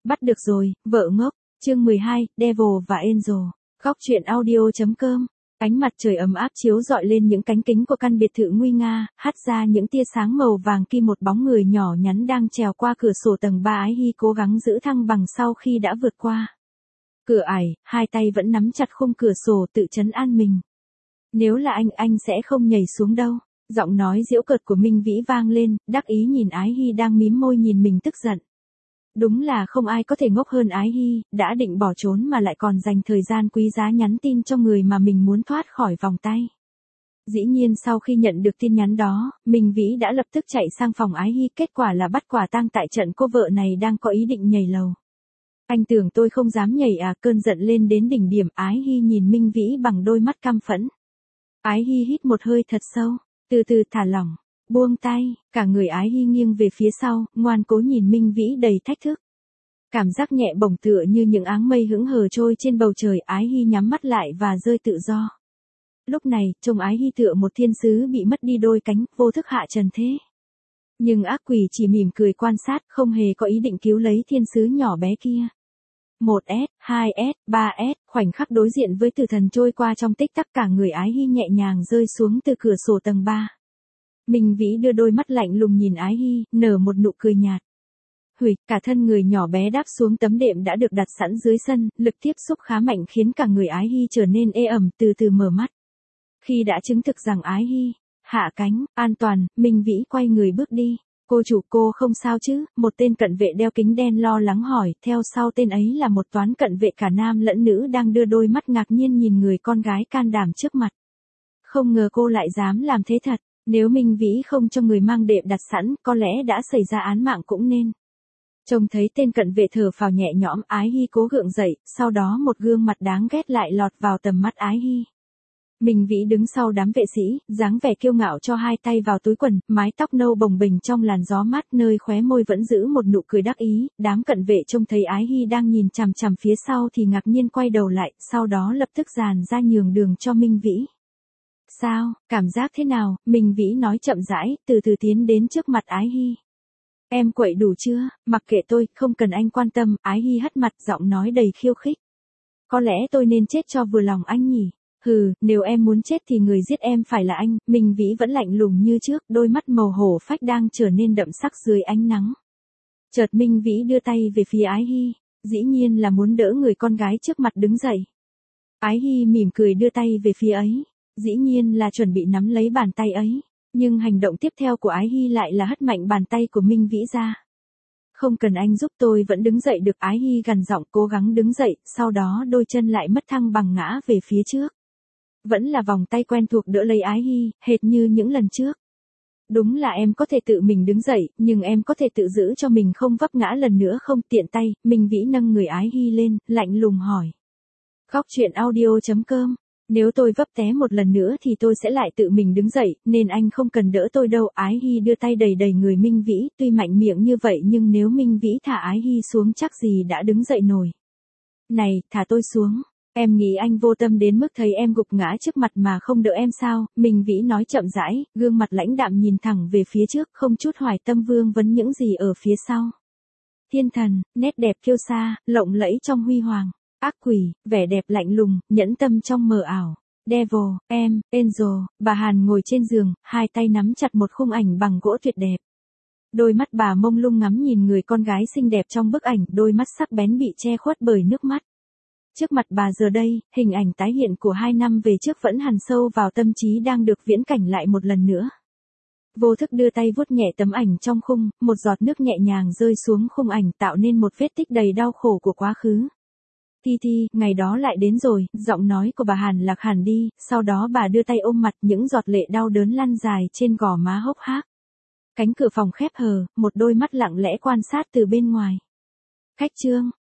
Bắt được rồi, vợ ngốc. Chương 12, Devil và Angel. Góc truyện audio.com. Ánh mặt trời ấm áp chiếu rọi lên những cánh kính của căn biệt thự nguy nga, hắt ra những tia sáng màu vàng khi một bóng người nhỏ nhắn đang trèo qua cửa sổ tầng 3. Ái Hy cố gắng giữ thăng bằng sau khi đã vượt qua cửa ải, hai tay vẫn nắm chặt khung cửa sổ tự trấn an mình. Nếu là anh sẽ không nhảy xuống đâu. Giọng nói giễu cợt của Minh Vĩ vang lên, đắc ý nhìn Ái Hy đang mím môi nhìn mình tức giận. Đúng là không ai có thể ngốc hơn Ái Hy, đã định bỏ trốn mà lại còn dành thời gian quý giá nhắn tin cho người mà mình muốn thoát khỏi vòng tay. Dĩ nhiên sau khi nhận được tin nhắn đó, Minh Vĩ đã lập tức chạy sang phòng Ái Hy, kết quả là bắt quả tang tại trận cô vợ này đang có ý định nhảy lầu. Anh tưởng tôi không dám nhảy à? Cơn giận lên đến đỉnh điểm. Ái Hy nhìn Minh Vĩ bằng đôi mắt căm phẫn. Ái Hy hít một hơi thật sâu, từ từ thả lỏng, buông tay, cả người Ái Hy nghiêng về phía sau, ngoan cố nhìn Minh Vĩ đầy thách thức. Cảm giác nhẹ bổng tựa như những áng mây hững hờ trôi trên bầu trời. Ái Hy nhắm mắt lại và rơi tự do. Lúc này, trông Ái Hy tựa một thiên sứ bị mất đi đôi cánh, vô thức hạ trần thế. Nhưng ác quỷ chỉ mỉm cười quan sát, không hề có ý định cứu lấy thiên sứ nhỏ bé kia. 1S, 2S, 3S, khoảnh khắc đối diện với tử thần trôi qua trong tích tắc, cả người Ái Hy nhẹ nhàng rơi xuống từ cửa sổ tầng 3. Minh Vĩ đưa đôi mắt lạnh lùng nhìn Ái Hy, nở một nụ cười nhạt. Huỵch, cả thân người nhỏ bé đáp xuống tấm đệm đã được đặt sẵn dưới sân, lực tiếp xúc khá mạnh khiến cả người Ái Hy trở nên ê ẩm, từ từ mở mắt. Khi đã chứng thực rằng Ái Hy hạ cánh, an toàn, Minh Vĩ quay người bước đi. Cô chủ, cô không sao chứ? Một tên cận vệ đeo kính đen lo lắng hỏi, theo sau tên ấy là một toán cận vệ cả nam lẫn nữ đang đưa đôi mắt ngạc nhiên nhìn người con gái can đảm trước mặt. Không ngờ cô lại dám làm thế thật, nếu Minh Vĩ không cho người mang đệm đặt sẵn, có lẽ đã xảy ra án mạng cũng nên. Trông thấy tên cận vệ thở phào nhẹ nhõm, Ái Hy cố gượng dậy, sau đó một gương mặt đáng ghét lại lọt vào tầm mắt Ái Hy. Minh Vĩ đứng sau đám vệ sĩ, dáng vẻ kiêu ngạo cho hai tay vào túi quần, mái tóc nâu bồng bềnh trong làn gió mát, nơi khóe môi vẫn giữ một nụ cười đắc ý. Đám cận vệ trông thấy Ái Hy đang nhìn chằm chằm phía sau thì ngạc nhiên quay đầu lại, sau đó lập tức dàn ra nhường đường cho Minh Vĩ. Sao, cảm giác thế nào? Minh Vĩ nói chậm rãi, từ từ tiến đến trước mặt Ái Hy. Em quậy đủ chưa? Mặc kệ tôi, không cần anh quan tâm. Ái Hy hất mặt, giọng nói đầy khiêu khích. Có lẽ tôi nên chết cho vừa lòng anh nhỉ? Hừ, nếu em muốn chết thì người giết em phải là anh. Minh Vĩ vẫn lạnh lùng như trước, đôi mắt màu hổ phách đang trở nên đậm sắc dưới ánh nắng. Chợt Minh Vĩ đưa tay về phía Ái Hy, dĩ nhiên là muốn đỡ người con gái trước mặt đứng dậy. Ái Hy mỉm cười đưa tay về phía ấy, dĩ nhiên là chuẩn bị nắm lấy bàn tay ấy, nhưng hành động tiếp theo của Ái Hy lại là hất mạnh bàn tay của Minh Vĩ ra. Không cần anh giúp, tôi vẫn đứng dậy được. Ái Hy gằn giọng cố gắng đứng dậy, sau đó đôi chân lại mất thăng bằng ngã về phía trước. Vẫn là vòng tay quen thuộc đỡ lấy Ái Hy, hệt như những lần trước. Đúng là em có thể tự mình đứng dậy, nhưng em có thể tự giữ cho mình không vấp ngã lần nữa không? Tiện tay, Minh Vĩ nâng người Ái Hy lên, lạnh lùng hỏi. Góc truyện audio.com. Nếu tôi vấp té một lần nữa thì tôi sẽ lại tự mình đứng dậy, nên anh không cần đỡ tôi đâu. Ái Hy đưa tay đẩy đẩy người Minh Vĩ, tuy mạnh miệng như vậy nhưng nếu Minh Vĩ thả Ái Hy xuống chắc gì đã đứng dậy nổi. Này, thả tôi xuống. Em nghĩ anh vô tâm đến mức thấy em gục ngã trước mặt mà không đỡ em sao? Minh Vĩ nói chậm rãi, gương mặt lãnh đạm nhìn thẳng về phía trước, không chút hoài tâm vương vấn những gì ở phía sau. Thiên thần, nét đẹp kiêu sa, lộng lẫy trong huy hoàng. Ác quỷ, vẻ đẹp lạnh lùng, nhẫn tâm trong mờ ảo. Devil, Angel, bà Hàn ngồi trên giường, hai tay nắm chặt một khung ảnh bằng gỗ tuyệt đẹp. Đôi mắt bà mông lung ngắm nhìn người con gái xinh đẹp trong bức ảnh, đôi mắt sắc bén bị che khuất bởi nước mắt. Trước mặt bà giờ đây, hình ảnh tái hiện của 2 năm về trước vẫn hằn sâu vào tâm trí đang được viễn cảnh lại một lần nữa. Vô thức đưa tay vuốt nhẹ tấm ảnh trong khung, một giọt nước nhẹ nhàng rơi xuống khung ảnh tạo nên một vết tích đầy đau khổ của quá khứ. Ti, ngày đó lại đến rồi, giọng nói của bà Hàn lạc hẳn đi, sau đó bà đưa tay ôm mặt, những giọt lệ đau đớn lăn dài trên gò má hốc hác. Cánh cửa phòng khép hờ, một đôi mắt lặng lẽ quan sát từ bên ngoài. Khách Trương,